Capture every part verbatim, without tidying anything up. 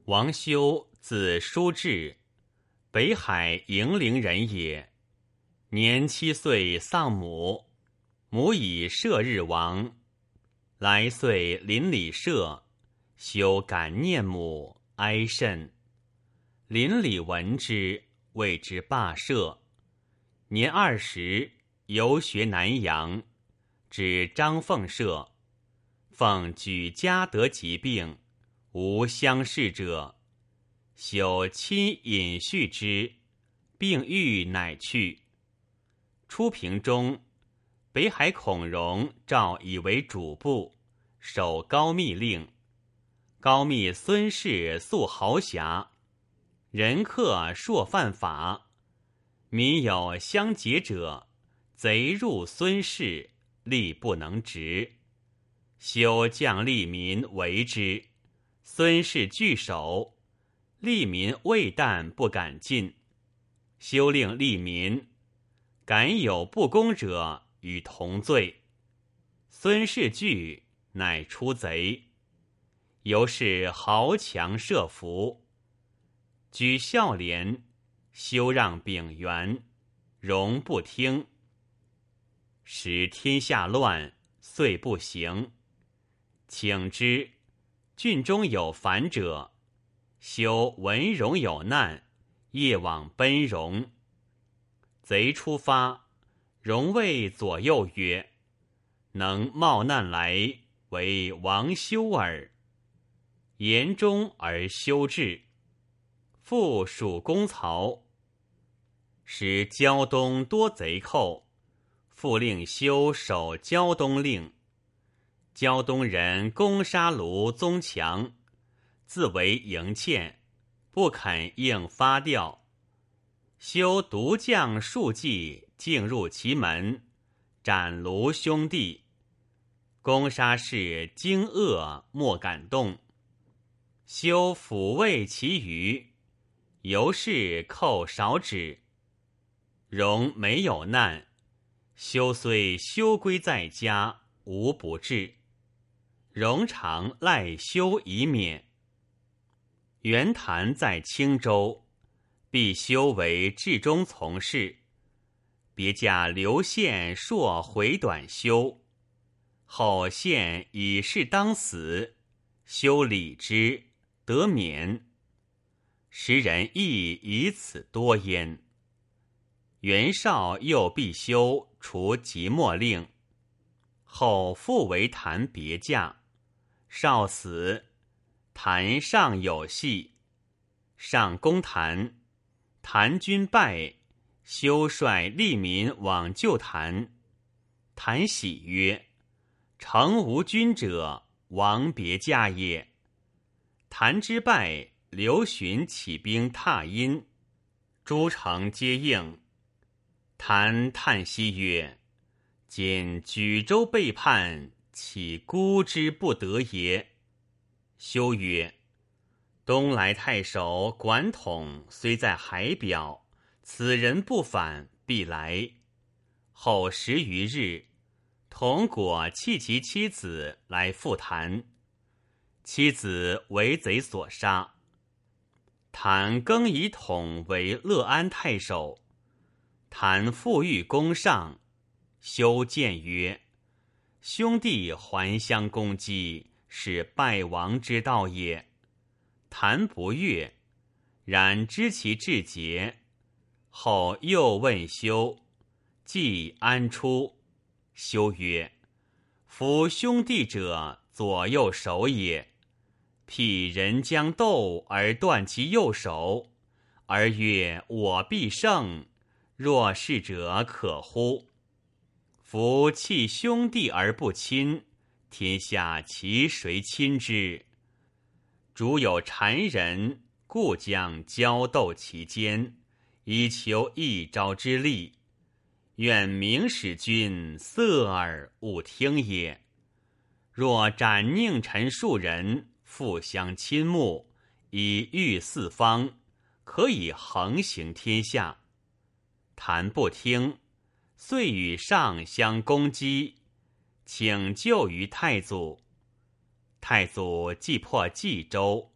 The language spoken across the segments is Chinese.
王修，字叔至，北海营陵人也。年七岁丧母，母以射日亡。来岁邻里社，修感念母，哀甚。邻里闻之，谓之罢社。年二十，游学南阳，至张凤社。凤举家得疾病，无相视者，修亲引恤之，病愈，乃去。初平中，北海孔融诏以为主簿，守高密令。高密孙氏素豪侠，人客硕犯法，民有相劫者，贼入孙氏，力不能执。修将吏民为之，孙氏拒守，吏民畏惮不敢进。修令吏民，敢有不公者，与同罪。孙氏惧，乃出贼。由是豪强设伏，举孝廉，修让秉元，容不听。使天下乱，遂不行。请之，郡中有反者，修闻戎有难，夜往奔戎。贼出发，戎谓左右曰：能冒难来，为王修耳。言中而修至，复属公曹，使胶东多贼寇，复令修守胶东令。胶东人攻杀卢宗强，自为营欠，不肯应发调。修独将数骑进入其门，斩卢兄弟。攻杀士惊愕，莫敢动。修抚慰其余，由是寇少止。戎没有难，修虽休归在家，无不至。戎常赖修以免。袁谭在青州，必修为治中从事，别驾刘宪硕回短修。后宪以事当死，修理之，得免。时人亦以此多焉。袁绍又必修除即墨令，后复为谭别驾。绍死，谭尚有隙，上攻谭，谭军败，修率吏民往救谭。谭喜曰：诚无君者，王别驾也。谭之败，刘询起兵踏阴，诸城皆应。谭叹息曰：今举州背叛，岂孤之不得也？修曰：东莱太守管统虽在海表，此人不反，必来。后十余日，统果弃其妻子来复谭，妻子为贼所杀。谭更以统为乐安太守。谭复欲攻上，修谏曰：兄弟还乡攻击，是败亡之道也。谭不悦，然知其志节。后又问修：计安出？修曰：夫兄弟者，左右手也。譬人将斗而断其右手，而曰我必胜，若是者可乎？夫弃兄弟而不亲，天下其谁亲之？主有谗人，故将交斗其间，以求一朝之利。愿明使君色耳勿听也。若斩佞臣数人，互相亲睦，以御四方，可以横行天下。谭不听，遂与上相攻击，请救于太祖。太祖既破冀州，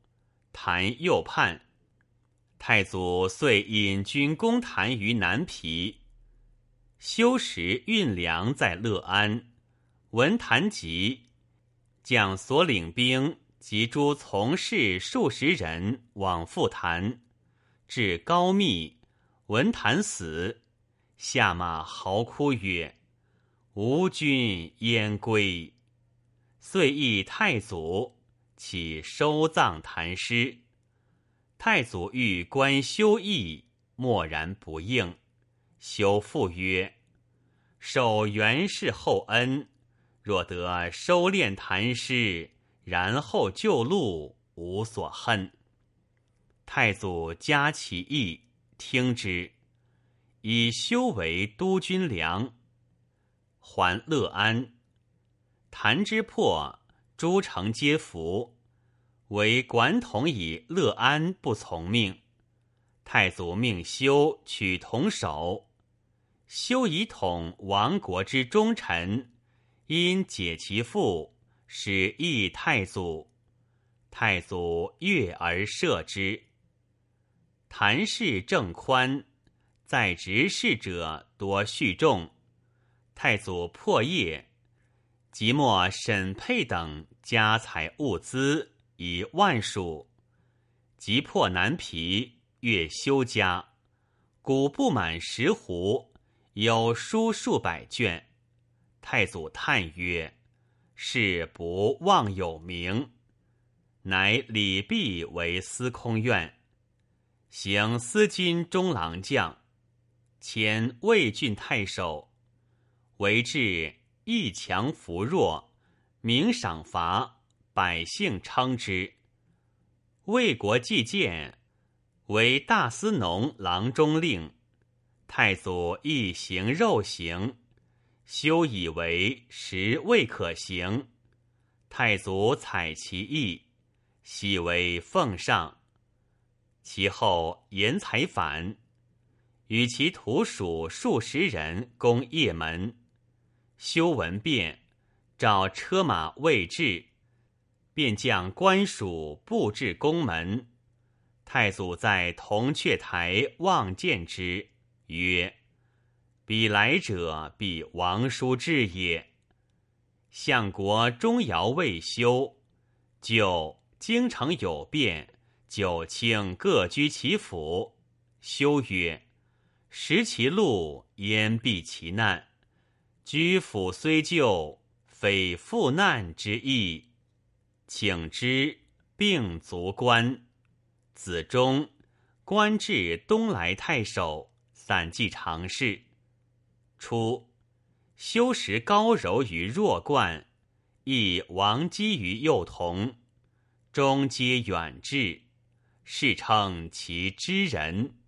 谭右叛。太祖遂引军攻谭于南皮。修时运粮在乐安，闻谭急，将所领兵及诸从事数十人往赴谭。至高密，闻谭死，下马嚎哭曰：“吾君焉归？”遂诣太祖，起收葬谭尸。太祖欲观修义，默然不应。修复曰：“受袁氏厚恩，若得收敛谭尸，然后就路，无所恨。”太祖加其意，听之，以修为都军粮。还乐安。谭之破，诸城皆服，唯管统以乐安不从命。太祖命修取统守。修以统亡国之忠臣，因解其父，使诣太祖。太祖悦而赦之。谭氏正宽，在职事者多蓄众。太祖破业，即墨沈佩等家财物资以万数，即破南皮，越修家，谷不满十斛，有书数百卷。太祖叹曰：“是不忘有名。”乃礼毕为司空院，行司金中郎将，迁魏郡太守。为治义强扶弱，民赏罚，百姓称之。魏国季建为大司农郎中令。太祖亦行肉刑，修以为实未可行。太祖采其意，喜为奉上。其后延才反，与其徒属数十人攻邺门。修闻变，召车马未至，便将官属布置宫门。太祖在铜雀台望见之，曰：“彼来者，必王叔至也。”相国钟繇未休，就京城有变，九卿各居其府。修曰：“识其路，焉避其难？居府虽旧，非负难之意。请之，并足官。”子忠官至东莱太守，散记常事。初，修识高柔于弱冠，亦王姬于幼童，终皆远志，世称其知人。